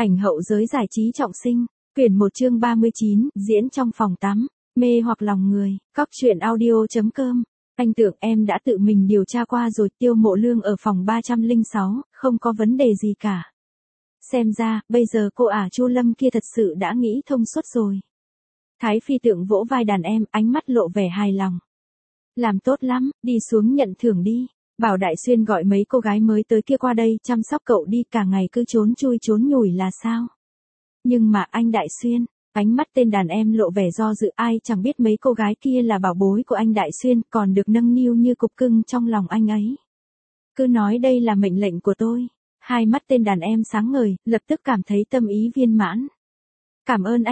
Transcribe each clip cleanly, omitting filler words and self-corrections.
Ảnh hậu giới giải trí trọng sinh, quyển 1 chương 39, diễn trong phòng tắm, mê hoặc lòng người, Cóc truyện audio.com. Anh tưởng em đã tự mình điều tra qua rồi, Tiêu Mộ Lương ở phòng 306, không có vấn đề gì cả. Xem ra, bây giờ cô ả Chu Lâm kia thật sự đã nghĩ thông suốt rồi. Thái Phi Tượng vỗ vai đàn em, ánh mắt lộ vẻ hài lòng. Làm tốt lắm, đi xuống nhận thưởng đi. Bảo Đại Xuyên gọi mấy cô gái mới tới kia qua đây chăm sóc cậu đi, cả ngày cứ trốn chui trốn nhủi là sao? Nhưng mà anh Đại Xuyên, ánh mắt tên đàn em lộ vẻ do dự, ai chẳng biết mấy cô gái kia là bảo bối của anh Đại Xuyên, còn được nâng niu như cục cưng trong lòng anh ấy. Cứ nói đây là mệnh lệnh của tôi. Hai mắt tên đàn em sáng ngời, lập tức cảm thấy tâm ý viên mãn. Cảm ơn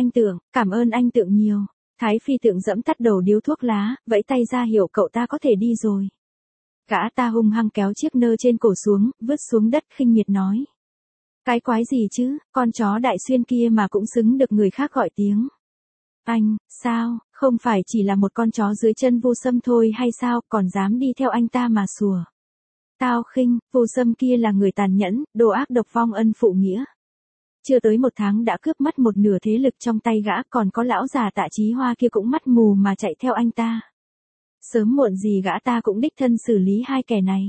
anh Tượng nhiều. Thái Phi Tượng dẫm tắt đầu điếu thuốc lá, vẫy tay ra hiệu cậu ta có thể đi rồi. Gã ta hung hăng kéo chiếc nơ trên cổ xuống, vứt xuống đất khinh miệt nói. Cái quái gì chứ, con chó Đại Xuyên kia mà cũng xứng được người khác gọi tiếng. Anh, sao, không phải chỉ là một con chó dưới chân Vô Sâm thôi hay sao, còn dám đi theo anh ta mà sủa. Tao khinh, Vô Sâm kia là người tàn nhẫn, đồ ác độc vong ân phụ nghĩa. Chưa tới 1 tháng đã cướp mất một nửa thế lực trong tay gã, còn có lão già Tạ Chí Hoa kia cũng mắt mù mà chạy theo anh ta. Sớm muộn gì gã ta cũng đích thân xử lý hai kẻ này.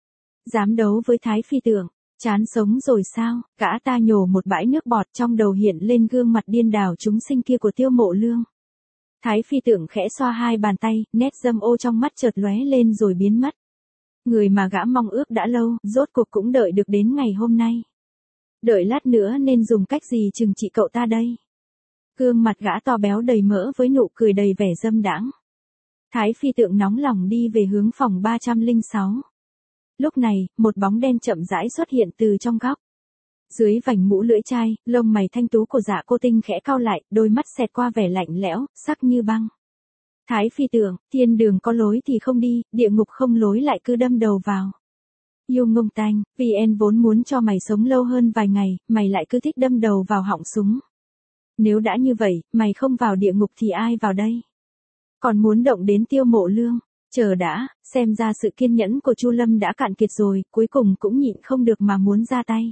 Dám đấu với Thái Phi Tượng, chán sống rồi sao? Gã ta nhổ một bãi nước bọt, trong đầu hiện lên gương mặt điên đảo chúng sinh kia của Tiêu Mộ Lương. Thái Phi Tượng khẽ xoa hai bàn tay, nét dâm ô trong mắt chợt lóe lên rồi biến mất. Người mà gã mong ước đã lâu, rốt cuộc cũng đợi được đến ngày hôm nay. Đợi lát nữa nên dùng cách gì trừng trị cậu ta đây? Gương mặt gã to béo đầy mỡ với nụ cười đầy vẻ dâm đãng. Thái Phi Tượng nóng lòng đi về hướng phòng 306. Lúc này, một bóng đen chậm rãi xuất hiện từ trong góc. Dưới vành mũ lưỡi chai, lông mày thanh tú của Dạ Cô Tinh khẽ cau lại, đôi mắt xẹt qua vẻ lạnh lẽo, sắc như băng. Thái Phi Tượng, thiên đường có lối thì không đi, địa ngục không lối lại cứ đâm đầu vào. Yêu Ngông Tanh, VN vốn muốn cho mày sống lâu hơn vài ngày, mày lại cứ thích đâm đầu vào họng súng. Nếu đã như vậy, mày không vào địa ngục thì ai vào đây? Còn muốn động đến Tiêu Mộ Lương, chờ đã, xem ra sự kiên nhẫn của Chu Lâm đã cạn kiệt rồi, cuối cùng cũng nhịn không được mà muốn ra tay.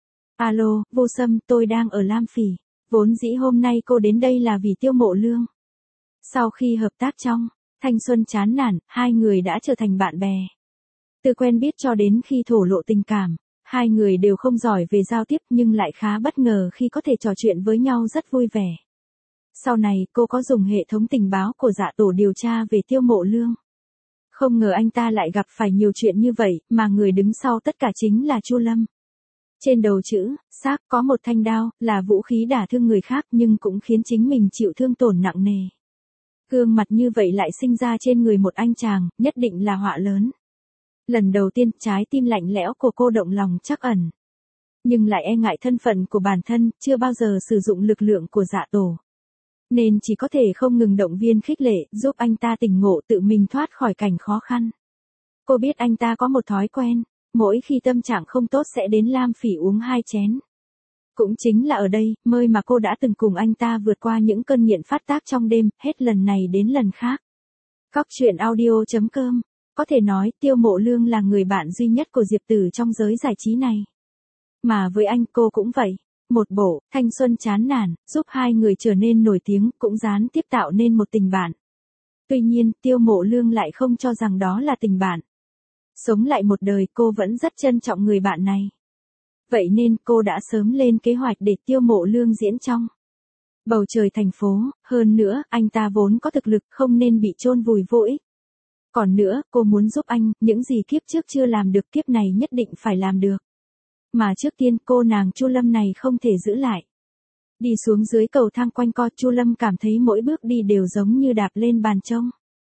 Alo, Vô Sâm, tôi đang ở Lam Phỉ, vốn dĩ hôm nay cô đến đây là vì Tiêu Mộ Lương. Sau khi hợp tác trong thanh xuân chán nản, hai người đã trở thành bạn bè. Từ quen biết cho đến khi thổ lộ tình cảm, hai người đều không giỏi về giao tiếp nhưng lại khá bất ngờ khi có thể trò chuyện với nhau rất vui vẻ. Sau này, cô có dùng hệ thống tình báo của Dạ Tổ điều tra về Tiêu Mộ Lương. Không ngờ anh ta lại gặp phải nhiều chuyện như vậy, mà người đứng sau tất cả chính là Chu Lâm. Trên đầu chữ xác có một thanh đao, là vũ khí đả thương người khác nhưng cũng khiến chính mình chịu thương tổn nặng nề. Gương mặt như vậy lại sinh ra trên người một anh chàng, nhất định là họa lớn. Lần đầu tiên, trái tim lạnh lẽo của cô động lòng trắc ẩn. Nhưng lại e ngại thân phận của bản thân, chưa bao giờ sử dụng lực lượng của Dạ Tổ. Nên chỉ có thể không ngừng động viên khích lệ, giúp anh ta tỉnh ngộ tự mình thoát khỏi cảnh khó khăn. Cô biết anh ta có một thói quen, mỗi khi tâm trạng không tốt sẽ đến Lam Phỉ uống 2 chén. Cũng chính là ở đây, nơi mà cô đã từng cùng anh ta vượt qua những cơn nghiện phát tác trong đêm, hết lần này đến lần khác. Cóc truyện audio.com. Có thể nói, Tiêu Mộ Lương là người bạn duy nhất của Diệp Tử trong giới giải trí này. Mà với anh cô cũng vậy. Một bộ, thanh xuân chán nản, giúp hai người trở nên nổi tiếng, cũng gián tiếp tạo nên một tình bạn. Tuy nhiên, Tiêu Mộ Lương lại không cho rằng đó là tình bạn. Sống lại một đời, cô vẫn rất trân trọng người bạn này. Vậy nên, cô đã sớm lên kế hoạch để Tiêu Mộ Lương diễn trong bầu trời thành phố, hơn nữa, anh ta vốn có thực lực, không nên bị chôn vùi vô ích. Còn nữa, cô muốn giúp anh, những gì kiếp trước chưa làm được kiếp này nhất định phải làm được. Mà trước tiên cô nàng Chu Lâm này không thể giữ lại. Đi xuống dưới cầu thang quanh co, Chu Lâm cảm thấy mỗi bước đi đều giống như đạp lên bàn trông.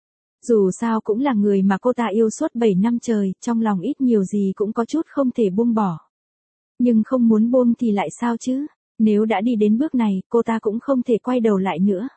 Dù sao cũng là người mà cô ta yêu suốt 7 năm trời, trong lòng ít nhiều gì cũng có chút không thể buông bỏ. Nhưng không muốn buông thì lại sao chứ? Nếu đã đi đến bước này, cô ta cũng không thể quay đầu lại nữa.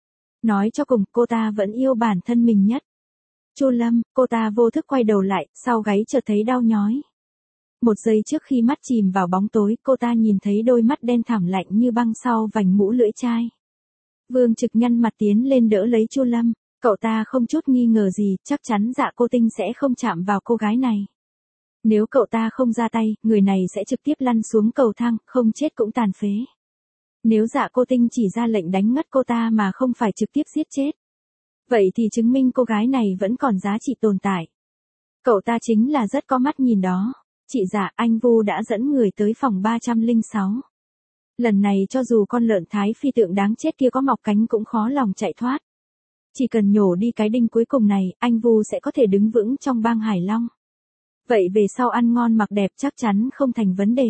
Nói cho cùng, cô ta vẫn yêu bản thân mình nhất. Chu Lâm, cô ta vô thức quay đầu lại, sau gáy chợt thấy đau nhói. Một giây trước khi mắt chìm vào bóng tối, cô ta nhìn thấy đôi mắt đen thẳm lạnh như băng sau vành mũ lưỡi chai. Vương Trực nhăn mặt tiến lên đỡ lấy Chu Lâm, cậu ta không chút nghi ngờ gì, chắc chắn Dạ Cô Tinh sẽ không chạm vào cô gái này. Nếu cậu ta không ra tay, người này sẽ trực tiếp lăn xuống cầu thang, không chết cũng tàn phế. Nếu Dạ Cô Tinh chỉ ra lệnh đánh ngất cô ta mà không phải trực tiếp giết chết, vậy thì chứng minh cô gái này vẫn còn giá trị tồn tại. Cậu ta chính là rất có mắt nhìn đó. Chị Dạ, anh Vu đã dẫn người tới phòng 306. Lần này cho dù con lợn Thái phi tượng đáng chết kia có mọc cánh cũng khó lòng chạy thoát. Chỉ cần nhổ đi cái đinh cuối cùng này, anh Vu sẽ có thể đứng vững trong bang Hải Long. Vậy về sau ăn ngon mặc đẹp chắc chắn không thành vấn đề.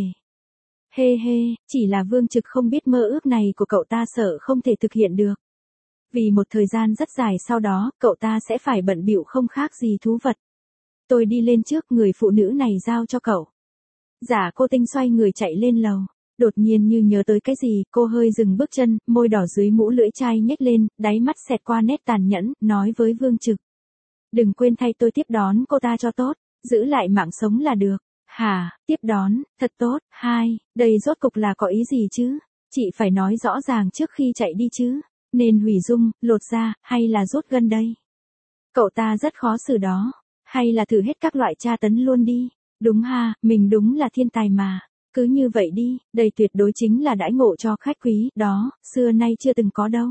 Hê hê, chỉ là Vương Trực không biết mơ ước này của cậu ta sợ không thể thực hiện được. Vì một thời gian rất dài sau đó, cậu ta sẽ phải bận bịu không khác gì thú vật. Tôi đi lên trước, người phụ nữ này giao cho cậu. Dạ Cô Tinh xoay người chạy lên lầu. Đột nhiên như nhớ tới cái gì, cô hơi dừng bước chân, môi đỏ dưới mũ lưỡi chai nhếch lên, đáy mắt xẹt qua nét tàn nhẫn, nói với Vương Trực. Đừng quên thay tôi tiếp đón cô ta cho tốt, giữ lại mạng sống là được. Hả, tiếp đón, thật tốt. Hai, đây rốt cục là có ý gì chứ? Chị phải nói rõ ràng trước khi chạy đi chứ. Nên hủy dung, lột da, hay là rút gân đây? Cậu ta rất khó xử đó. Hay là thử hết các loại tra tấn luôn đi. Đúng ha, mình đúng là thiên tài mà. Cứ như vậy đi, đây tuyệt đối chính là đãi ngộ cho khách quý, đó, xưa nay chưa từng có đâu.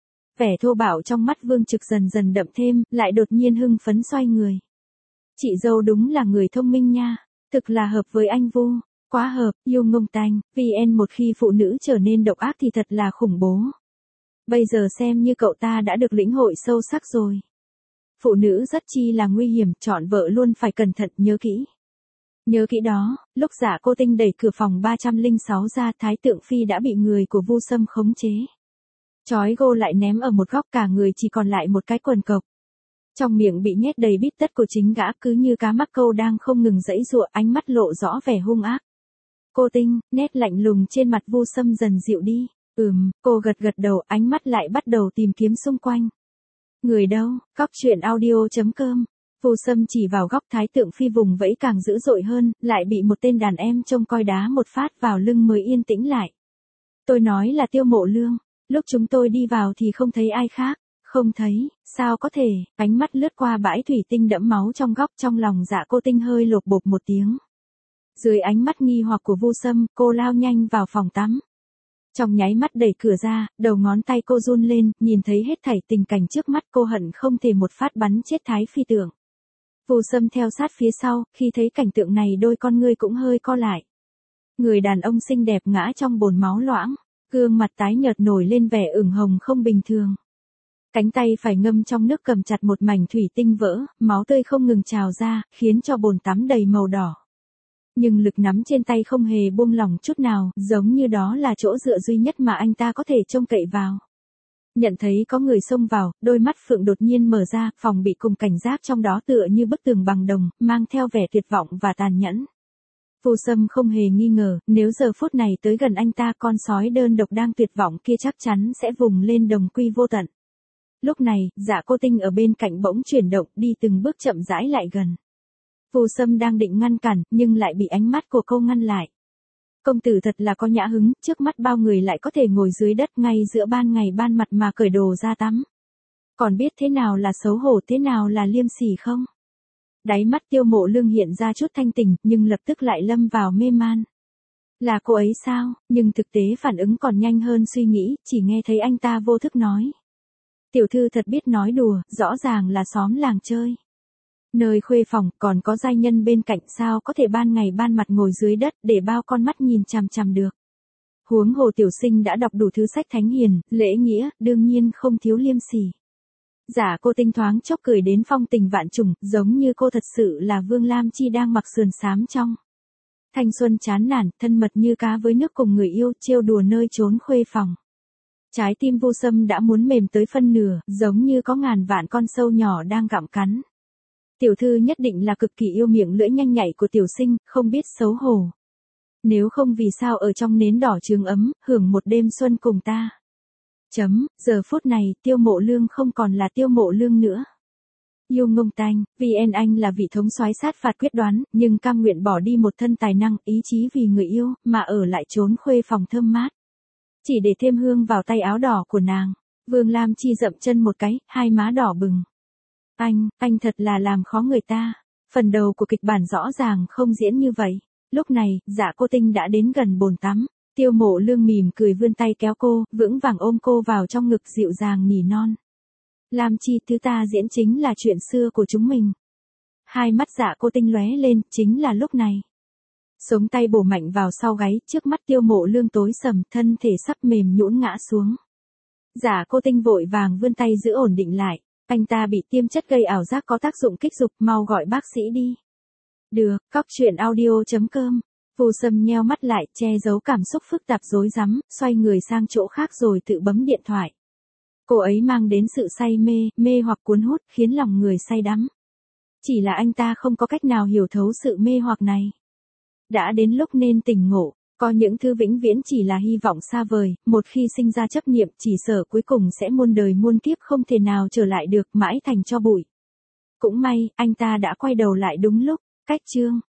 Vẻ thô bạo trong mắt Vương Trực dần dần đậm thêm, lại đột nhiên hưng phấn xoay người. Chị dâu đúng là người thông minh nha, thực là hợp với anh Vu, quá hợp, yêu ngông tanh, VN một khi phụ nữ trở nên độc ác thì thật là khủng bố. Bây giờ xem như cậu ta đã được lĩnh hội sâu sắc rồi. Phụ nữ rất chi là nguy hiểm, chọn vợ luôn phải cẩn thận, nhớ kỹ. Nhớ kỹ đó, lúc Dạ Cô Tinh đẩy cửa phòng 306 ra, Thái Tượng Phi đã bị người của Vu Sâm khống chế. Chói gô lại ném ở một góc, cả người chỉ còn lại một cái quần cộc. Trong miệng bị nhét đầy bít tất của chính gã, cứ như cá mắc câu đang không ngừng giãy giụa, ánh mắt lộ rõ vẻ hung ác. Cô Tinh, nét lạnh lùng trên mặt Vu Sâm dần dịu đi. Cô gật gật đầu, ánh mắt lại bắt đầu tìm kiếm xung quanh. Người đâu? Cóc truyện audio.com. Vu Sâm chỉ vào góc, Thái Tượng Phi vùng vẫy càng dữ dội hơn, lại bị một tên đàn em trông coi đá một phát vào lưng mới yên tĩnh lại. Tôi nói là Tiêu Mộ Lương, lúc chúng tôi đi vào thì không thấy ai khác. Không thấy, sao có thể? Ánh mắt lướt qua bãi thủy tinh đẫm máu trong góc, trong lòng Dạ Cô Tinh hơi lột bột một tiếng. Dưới ánh mắt nghi hoặc của Vu Sâm, cô lao nhanh vào phòng tắm. Trong nháy mắt đẩy cửa ra, đầu ngón tay cô run lên, nhìn thấy hết thảy tình cảnh trước mắt, cô hận không thể một phát bắn chết Thái Phi Tượng. Vu Sâm theo sát phía sau, khi thấy cảnh tượng này đôi con ngươi cũng hơi co lại. Người đàn ông xinh đẹp ngã trong bồn máu loãng, gương mặt tái nhợt nổi lên vẻ ửng hồng không bình thường. Cánh tay phải ngâm trong nước cầm chặt một mảnh thủy tinh vỡ, máu tươi không ngừng trào ra, khiến cho bồn tắm đầy màu đỏ. Nhưng lực nắm trên tay không hề buông lỏng chút nào, giống như đó là chỗ dựa duy nhất mà anh ta có thể trông cậy vào. Nhận thấy có người xông vào, đôi mắt Phượng đột nhiên mở ra, phòng bị cùng cảnh giác trong đó tựa như bức tường bằng đồng, mang theo vẻ tuyệt vọng và tàn nhẫn. Vu Sâm không hề nghi ngờ, nếu giờ phút này tới gần anh ta, con sói đơn độc đang tuyệt vọng kia chắc chắn sẽ vùng lên đồng quy vô tận. Lúc này, Dạ Cô Tinh ở bên cạnh bỗng chuyển động, đi từng bước chậm rãi lại gần. Vu Sâm đang định ngăn cản, nhưng lại bị ánh mắt của cô ngăn lại. Công tử thật là có nhã hứng, trước mắt bao người lại có thể ngồi dưới đất ngay giữa ban ngày ban mặt mà cởi đồ ra tắm. Còn biết thế nào là xấu hổ, thế nào là liêm sỉ không? Đáy mắt Tiêu Mộ Lương hiện ra chút thanh tỉnh, nhưng lập tức lại lâm vào mê man. Là cô ấy sao? Nhưng thực tế phản ứng còn nhanh hơn suy nghĩ, chỉ nghe thấy anh ta vô thức nói. Tiểu thư thật biết nói đùa, rõ ràng là xóm làng chơi. Nơi khuê phòng, còn có giai nhân bên cạnh, sao có thể ban ngày ban mặt ngồi dưới đất, để bao con mắt nhìn chằm chằm được. Huống hồ tiểu sinh đã đọc đủ thứ sách thánh hiền, lễ nghĩa, đương nhiên không thiếu liêm sỉ. Dạ Cô Tinh thoáng chốc cười đến phong tình vạn trùng, giống như cô thật sự là Vương Lam Chi đang mặc sườn xám trong thanh xuân chán nản, thân mật như cá với nước cùng người yêu, trêu đùa nơi trốn khuê phòng. Trái tim Vu Sâm đã muốn mềm tới phân nửa, giống như có ngàn vạn con sâu nhỏ đang gặm cắn. Tiểu thư nhất định là cực kỳ yêu miệng lưỡi nhanh nhạy của tiểu sinh, không biết xấu hổ. Nếu không vì sao ở trong nến đỏ trường ấm, hưởng một đêm xuân cùng ta. Giờ phút này, Tiêu Mộ Lương không còn là Tiêu Mộ Lương nữa. Yêu ngông tanh, VN anh là vị thống soái sát phạt quyết đoán, nhưng cam nguyện bỏ đi một thân tài năng, ý chí vì người yêu, mà ở lại trốn khuê phòng thơm mát. Chỉ để thêm hương vào tay áo đỏ của nàng. Vương Lam Chi dậm chân một cái, hai má đỏ bừng. Anh thật là làm khó người ta. Phần đầu của kịch bản rõ ràng không diễn như vậy. Lúc này, Dạ Cô Tinh đã đến gần bồn tắm. Tiêu Mộ Lương mỉm cười vươn tay kéo cô, vững vàng ôm cô vào trong ngực dịu dàng nỉ non. Lam Chi, thứ ta diễn chính là chuyện xưa của chúng mình. Hai mắt Dạ Cô Tinh lóe lên, chính là lúc này. Sống tay bổ mạnh vào sau gáy, trước mắt Tiêu Mộ Lương tối sầm, thân thể sắp mềm nhũn ngã xuống. Dạ Cô Tinh vội vàng vươn tay giữ ổn định lại. Anh ta bị tiêm chất gây ảo giác có tác dụng kích dục, mau gọi bác sĩ đi. Được, cóc truyện audio.com. Vô Sâm nheo mắt lại, che giấu cảm xúc phức tạp rối rắm, xoay người sang chỗ khác rồi tự bấm điện thoại. Cô ấy mang đến sự say mê, mê hoặc cuốn hút, khiến lòng người say đắm. Chỉ là anh ta không có cách nào hiểu thấu sự mê hoặc này. Đã đến lúc nên tỉnh ngộ, có những thứ vĩnh viễn chỉ là hy vọng xa vời, một khi sinh ra chấp niệm chỉ sợ cuối cùng sẽ muôn đời muôn kiếp không thể nào trở lại được, mãi thành tro bụi. Cũng may, anh ta đã quay đầu lại đúng lúc. Cách chương